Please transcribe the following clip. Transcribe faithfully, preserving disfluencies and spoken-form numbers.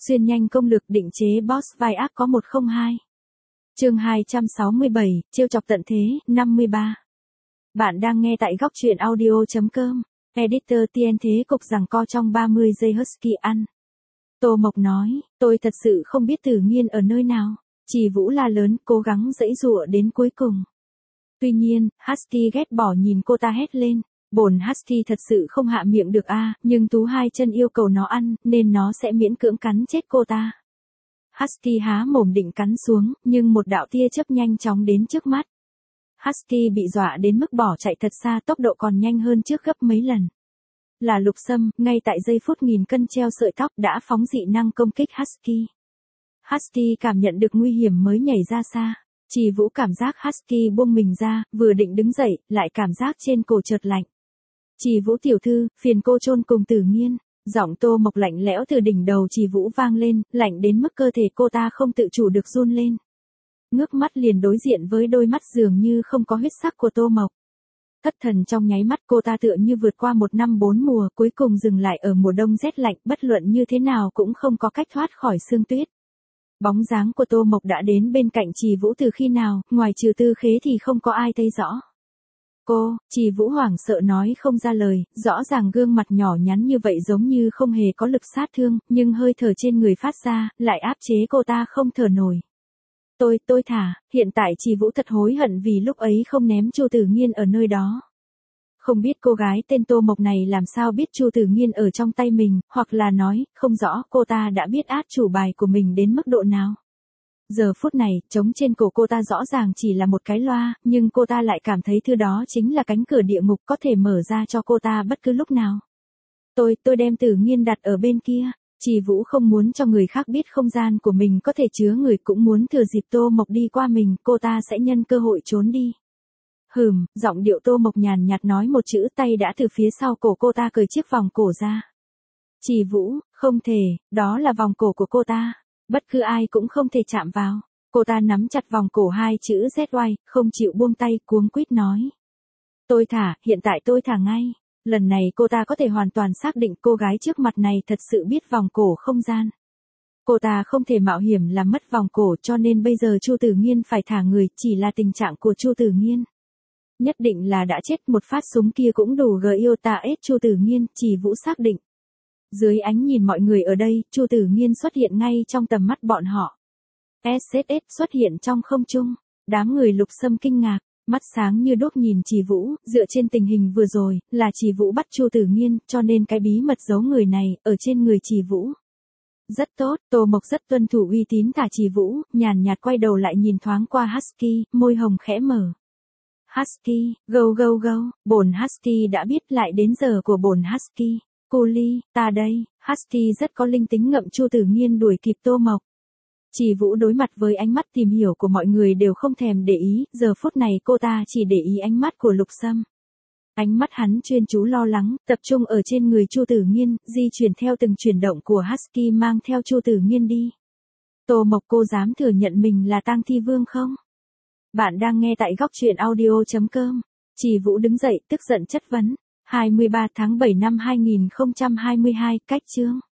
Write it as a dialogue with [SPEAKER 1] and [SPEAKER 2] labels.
[SPEAKER 1] Xuyên nhanh công lược định chế boss vai ác có một không hai. Chương hai trăm sáu mươi bảy, trêu chọc tận thế, năm mươi ba. Bạn đang nghe tại góc truyện audio chấm com. Editor tê en thế cục giằng co trong ba mươi giây Husky ăn. Tô Mộc nói, tôi thật sự không biết Tử Nghiên ở nơi nào. Chỉ Vũ la lớn, cố gắng giãy giụa đến cuối cùng. Tuy nhiên, Husky ghét bỏ nhìn cô ta hét lên. Bổn Husky thật sự không hạ miệng được a, nhưng Tú hai chân yêu cầu nó ăn, nên nó sẽ miễn cưỡng cắn chết cô ta. Husky há mồm định cắn xuống, nhưng một đạo tia chớp nhanh chóng đến trước mắt. Husky bị dọa đến mức bỏ chạy thật xa, tốc độ còn nhanh hơn trước gấp mấy lần. Là Lục Sâm, ngay tại giây phút nghìn cân treo sợi tóc đã phóng dị năng công kích Husky. Husky cảm nhận được nguy hiểm mới nhảy ra xa. Chỉ Vũ cảm giác Husky buông mình ra, vừa định đứng dậy, lại cảm giác trên cổ chợt lạnh. Chỉ Vũ tiểu thư, phiền cô chôn cùng Tử Nghiên. Giọng Tô Mộc lạnh lẽo từ đỉnh đầu Chỉ Vũ vang lên, lạnh đến mức cơ thể cô ta không tự chủ được run lên. Ngước mắt liền đối diện với đôi mắt dường như không có huyết sắc của Tô Mộc. Thất thần trong nháy mắt, cô ta tựa như vượt qua một năm bốn mùa, cuối cùng dừng lại ở mùa đông rét lạnh, bất luận như thế nào cũng không có cách thoát khỏi sương tuyết. Bóng dáng của Tô Mộc đã đến bên cạnh Chỉ Vũ từ khi nào, ngoài trừ Tư Khế thì không có ai thấy rõ. Cô, Chỉ Vũ hoảng sợ nói không ra lời, rõ ràng gương mặt nhỏ nhắn như vậy giống như không hề có lực sát thương, nhưng hơi thở trên người phát ra, lại áp chế cô ta không thở nổi. Tôi, tôi thả, hiện tại Chỉ Vũ thật hối hận vì lúc ấy không ném Chu Tử Nghiên ở nơi đó. Không biết cô gái tên Tô Mộc này làm sao biết Chu Tử Nghiên ở trong tay mình, hoặc là nói, không rõ cô ta đã biết át chủ bài của mình đến mức độ nào. Giờ phút này, trống trên cổ cô ta rõ ràng chỉ là một cái loa, nhưng cô ta lại cảm thấy thứ đó chính là cánh cửa địa ngục có thể mở ra cho cô ta bất cứ lúc nào. Tôi, tôi đem Tử Nghiên đặt ở bên kia. Chỉ Vũ không muốn cho người khác biết không gian của mình có thể chứa người, cũng muốn thừa dịp Tô Mộc đi qua mình, cô ta sẽ nhân cơ hội trốn đi. Hừm, giọng điệu Tô Mộc nhàn nhạt nói một chữ, tay đã từ phía sau cổ cô ta cởi chiếc vòng cổ ra. Chỉ Vũ, không thể, đó là vòng cổ của cô ta. Bất cứ ai cũng không thể chạm vào. Cô ta nắm chặt vòng cổ hai chữ Z Y, không chịu buông tay, cuống quýt nói. Tôi thả, hiện tại tôi thả ngay. Lần này cô ta có thể hoàn toàn xác định cô gái trước mặt này thật sự biết vòng cổ không gian. Cô ta không thể mạo hiểm làm mất vòng cổ, cho nên bây giờ Chu Tử Nghiên phải thả người, chỉ là tình trạng của Chu Tử Nghiên. Nhất định là đã chết, một phát súng kia cũng đủ gờ yêu ta ết Chu Tử Nghiên, Chỉ Vũ xác định. Dưới ánh nhìn mọi người ở đây, Chu Tử Nghiên xuất hiện ngay trong tầm mắt bọn họ. ét ét ét xuất hiện trong không trung. Đám người Lục Sâm kinh ngạc, mắt sáng như đuốc nhìn Chỉ Vũ, dựa trên tình hình vừa rồi, là Chỉ Vũ bắt Chu Tử Nghiên, cho nên cái bí mật giấu người này, ở trên người Chỉ Vũ. Rất tốt, Tô Mộc rất tuân thủ uy tín thả Chỉ Vũ, nhàn nhạt quay đầu lại nhìn thoáng qua Husky, môi hồng khẽ mở. Husky, go go go, bổn Husky đã biết lại đến giờ của bổn Husky. Cô Ly, ta đây. Husky rất có linh tính ngậm Chu Tử Nghiên đuổi kịp Tô Mộc. Chỉ Vũ đối mặt với ánh mắt tìm hiểu của mọi người đều không thèm để ý, giờ phút này cô ta chỉ để ý ánh mắt của Lục Sâm. Ánh mắt hắn chuyên chú lo lắng, tập trung ở trên người Chu Tử Nghiên, di chuyển theo từng chuyển động của Husky mang theo Chu Tử Nghiên đi. Tô Mộc, cô dám thừa nhận mình là tang thi vương không? Bạn đang nghe tại góc truyện audio chấm com. Chỉ Vũ đứng dậy, tức giận chất vấn. hai mươi ba tháng bảy năm hai nghìn không trăm hai mươi hai, cách chương.